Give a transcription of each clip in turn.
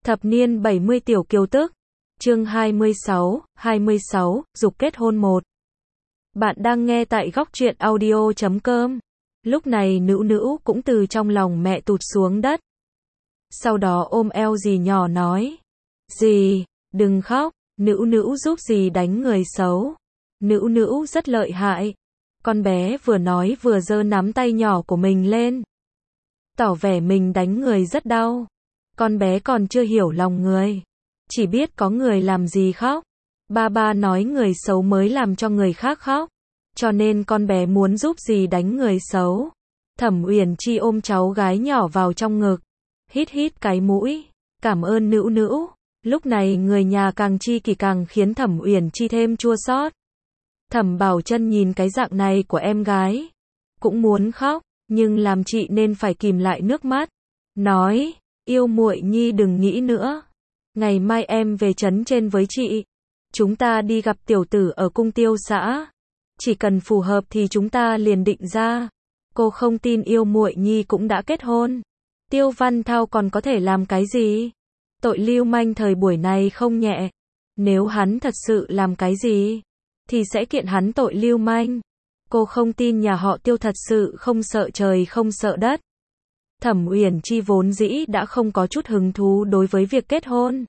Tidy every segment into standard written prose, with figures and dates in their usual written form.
Thập niên 70 tiểu kiều tức. Chương 26, dục kết hôn 1. Bạn đang nghe tại góc truyện audio.com. Lúc này Nữu Nữu cũng từ trong lòng mẹ tụt xuống đất. Sau đó ôm eo dì nhỏ nói. Dì, đừng khóc, Nữu Nữu giúp dì đánh người xấu. Nữu Nữu rất lợi hại. Con bé vừa nói vừa giơ nắm tay nhỏ của mình lên. Tỏ vẻ mình đánh người rất đau. Con bé còn chưa hiểu lòng người. Chỉ biết có người làm gì khóc. Ba nói người xấu mới làm cho người khác khóc. Cho nên con bé muốn giúp dì đánh người xấu. Thẩm Uyển Chi ôm cháu gái nhỏ vào trong ngực. Hít hít cái mũi. Cảm ơn Nữu Nữu. Lúc này người nhà càng chi kỷ càng khiến Thẩm Uyển Chi thêm chua xót. Thẩm Bảo Chân nhìn cái dạng này của em gái. Cũng muốn khóc. Nhưng làm chị nên phải kìm lại nước mắt. Nói. Yêu muội nhi đừng nghĩ nữa. Ngày mai em về trấn trên với chị. Chúng ta đi gặp tiểu tử ở cung tiêu xã. Chỉ cần phù hợp thì chúng ta liền định ra. Cô không tin yêu muội nhi cũng đã kết hôn. Tiêu Văn Thao còn có thể làm cái gì? Tội lưu manh thời buổi này không nhẹ. Nếu hắn thật sự làm cái gì, thì sẽ kiện hắn tội lưu manh. Cô không tin nhà họ Tiêu thật sự không sợ trời không sợ đất. Thẩm Uyển Chi vốn dĩ đã không có chút hứng thú đối với việc kết hôn.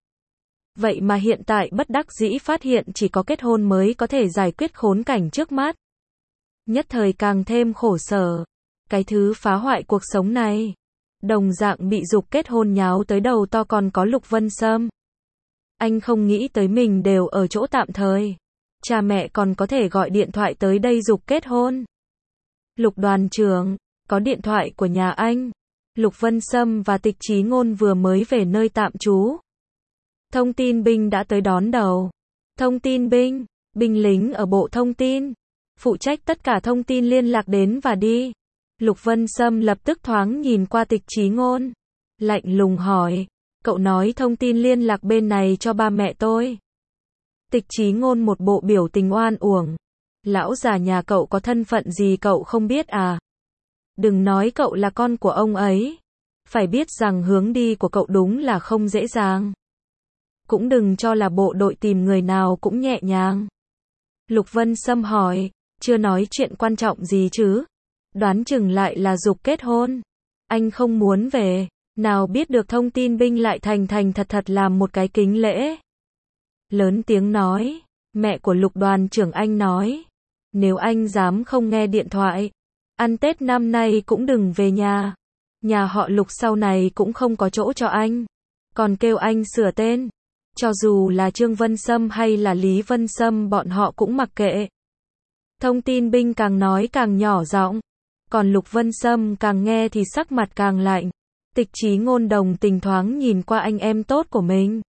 Vậy mà hiện tại bất đắc dĩ phát hiện chỉ có kết hôn mới có thể giải quyết khốn cảnh trước mắt. Nhất thời càng thêm khổ sở. Cái thứ phá hoại cuộc sống này. Đồng dạng bị dục kết hôn nháo tới đầu to còn có Lục Vân Sâm. Anh không nghĩ tới mình đều ở chỗ tạm thời. Cha mẹ còn có thể gọi điện thoại tới đây dục kết hôn. Lục đoàn trưởng, có điện thoại của nhà anh. Lục Vân Sâm và Tịch Chí Ngôn vừa mới về nơi tạm trú. Thông tin binh đã tới đón đầu. Thông tin binh, binh lính ở Bộ Thông tin, phụ trách tất cả thông tin liên lạc đến và đi. Lục Vân Sâm lập tức thoáng nhìn qua Tịch Chí Ngôn. Lạnh lùng hỏi, cậu nói thông tin liên lạc bên này cho ba mẹ tôi. Tịch Chí Ngôn một bộ biểu tình oan uổng. Lão già nhà cậu có thân phận gì cậu không biết à? Đừng nói cậu là con của ông ấy. Phải biết rằng hướng đi của cậu đúng là không dễ dàng. Cũng đừng cho là bộ đội tìm người nào cũng nhẹ nhàng. Lục Vân Sâm hỏi, chưa nói chuyện quan trọng gì chứ? Đoán chừng lại là dục kết hôn. Anh không muốn về, nào biết được thông tin binh lại thành thật làm một cái kính lễ. Lớn tiếng nói, mẹ của Lục đoàn trưởng anh nói, nếu anh dám không nghe điện thoại, ăn Tết năm nay cũng đừng về nhà. Nhà họ Lục sau này cũng không có chỗ cho anh. Còn kêu anh sửa tên. Cho dù là Trương Vân Sâm hay là Lý Vân Sâm bọn họ cũng mặc kệ. Thông tin binh càng nói càng nhỏ giọng. Còn Lục Vân Sâm càng nghe thì sắc mặt càng lạnh. Tịch Chí Ngôn đồng tình thoáng nhìn qua anh em tốt của mình.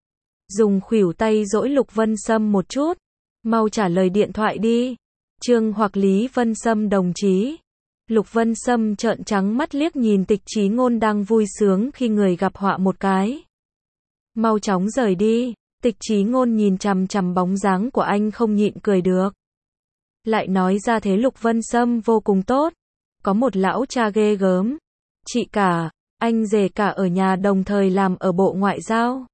Dùng khuỷu tay dỗi Lục Vân Sâm một chút. Mau trả lời điện thoại đi. Trương hoặc Lý Vân Sâm đồng chí. Lục Vân Sâm trợn trắng mắt liếc nhìn Tịch Chí Ngôn đang vui sướng khi người gặp họa một cái. Mau chóng rời đi. Tịch Chí Ngôn nhìn chằm chằm bóng dáng của anh không nhịn cười được. Lại nói ra thế Lục Vân Sâm vô cùng tốt. Có một lão cha ghê gớm. Chị cả, anh rể cả ở nhà đồng thời làm ở Bộ Ngoại giao.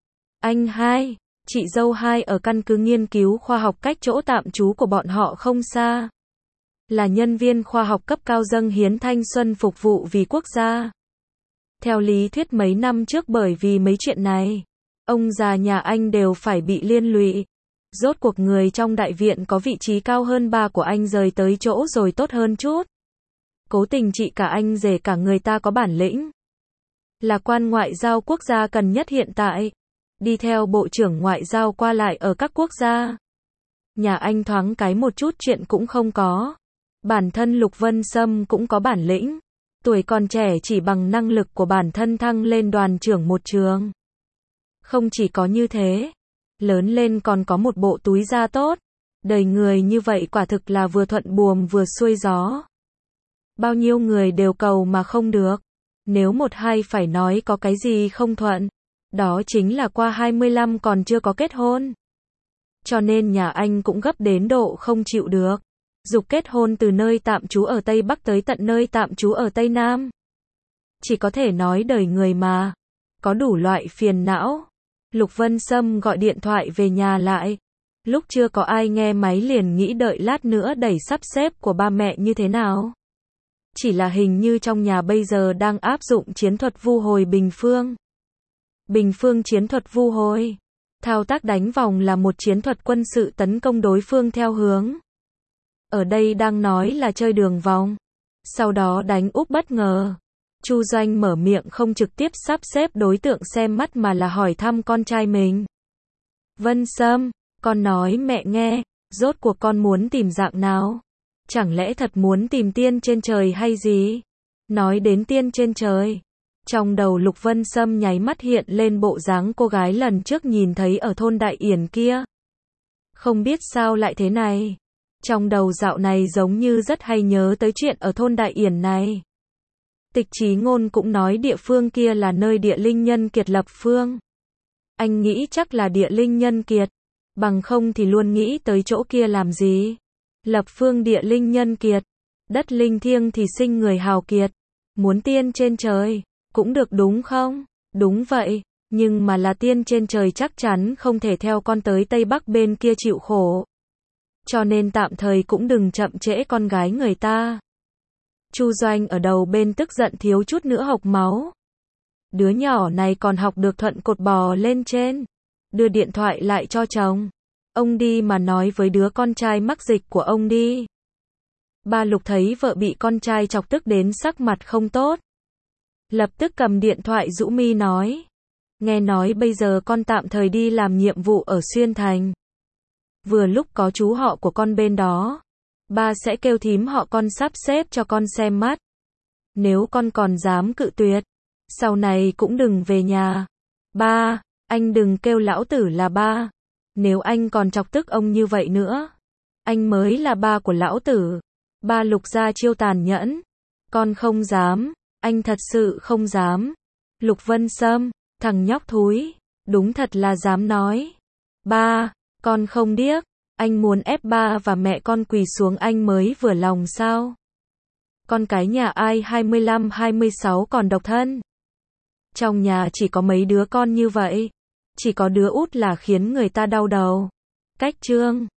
Anh hai, chị dâu hai ở căn cứ nghiên cứu khoa học cách chỗ tạm trú của bọn họ không xa. Là nhân viên khoa học cấp cao dâng hiến thanh xuân phục vụ vì quốc gia. Theo lý thuyết mấy năm trước bởi vì mấy chuyện này, ông già nhà anh đều phải bị liên lụy. Rốt cuộc người trong đại viện có vị trí cao hơn ba của anh rời tới chỗ rồi tốt hơn chút. Cố tình chị cả anh rể cả người ta có bản lĩnh. Là quan ngoại giao quốc gia cần nhất hiện tại. Đi theo bộ trưởng ngoại giao qua lại ở các quốc gia. Nhà anh thoáng cái một chút chuyện cũng không có. Bản thân Lục Vân Sâm cũng có bản lĩnh. Tuổi còn trẻ chỉ bằng năng lực của bản thân thăng lên đoàn trưởng một trường. Không chỉ có như thế. Lớn lên còn có một bộ túi da tốt. Đời người như vậy quả thực là vừa thuận buồm vừa xuôi gió. Bao nhiêu người đều cầu mà không được. Nếu một hai phải nói có cái gì không thuận. Đó chính là qua 25 còn chưa có kết hôn. Cho nên nhà anh cũng gấp đến độ không chịu được. Dục kết hôn từ nơi tạm trú ở Tây Bắc tới tận nơi tạm trú ở Tây Nam. Chỉ có thể nói đời người mà. có đủ loại phiền não. Lục Vân Sâm gọi điện thoại về nhà lại. Lúc chưa có ai nghe máy liền nghĩ đợi lát nữa đẩy sắp xếp của ba mẹ như thế nào. Chỉ là hình như trong nhà bây giờ đang áp dụng chiến thuật vu hồi bình phương. Bình phương chiến thuật vu hồi. Thao tác đánh vòng là một chiến thuật quân sự tấn công đối phương theo hướng. Ở đây đang nói là chơi đường vòng. Sau đó đánh úp bất ngờ. Chu Doanh mở miệng không trực tiếp sắp xếp đối tượng xem mắt mà là hỏi thăm con trai mình. Vân Sâm, con nói mẹ nghe, rốt cuộc con muốn tìm dạng nào? Chẳng lẽ thật muốn tìm tiên trên trời hay gì? Nói đến tiên trên trời. Trong đầu Lục Vân Sâm nháy mắt hiện lên bộ dáng cô gái lần trước nhìn thấy ở thôn Đại Yển kia. Không biết sao lại thế này. Trong đầu dạo này giống như rất hay nhớ tới chuyện ở thôn Đại Yển này. Tịch Chí Ngôn cũng nói địa phương kia là nơi địa linh nhân kiệt lập phương. Anh nghĩ chắc là địa linh nhân kiệt. Bằng không thì luôn nghĩ tới chỗ kia làm gì. Lập phương địa linh nhân kiệt. Đất linh thiêng thì sinh người hào kiệt. Muốn tiên trên trời. Cũng được đúng không? Đúng vậy. Nhưng mà là tiên trên trời chắc chắn không thể theo con tới Tây Bắc bên kia chịu khổ. Cho nên tạm thời cũng đừng chậm trễ con gái người ta. Chu Doanh ở đầu bên tức giận thiếu chút nữa hộc máu. Đứa nhỏ này còn học được thuận cột bò lên trên. Đưa điện thoại lại cho chồng. Ông đi mà nói với đứa con trai mắc dịch của ông đi. Ba Lục thấy vợ bị con trai chọc tức đến sắc mặt không tốt. Lập tức cầm điện thoại rũ mi nói. Nghe nói bây giờ con tạm thời đi làm nhiệm vụ ở Xuyên Thành. Vừa lúc có chú họ của con bên đó. Ba sẽ kêu thím họ con sắp xếp cho con xem mắt. Nếu con còn dám cự tuyệt, sau này cũng đừng về nhà. Ba, anh đừng kêu lão tử là ba. Nếu anh còn chọc tức ông như vậy nữa, anh mới là ba của lão tử. Ba Lục ra chiêu tàn nhẫn. Con không dám, anh thật sự không dám. Lục Vân Sâm, thằng nhóc thúi, đúng thật là dám nói. Ba, con không điếc, anh muốn ép ba và mẹ con quỳ xuống anh mới vừa lòng sao? Con cái nhà ai 25-26 còn độc thân? Trong nhà chỉ có mấy đứa con như vậy, chỉ có đứa út là khiến người ta đau đầu. Cách chương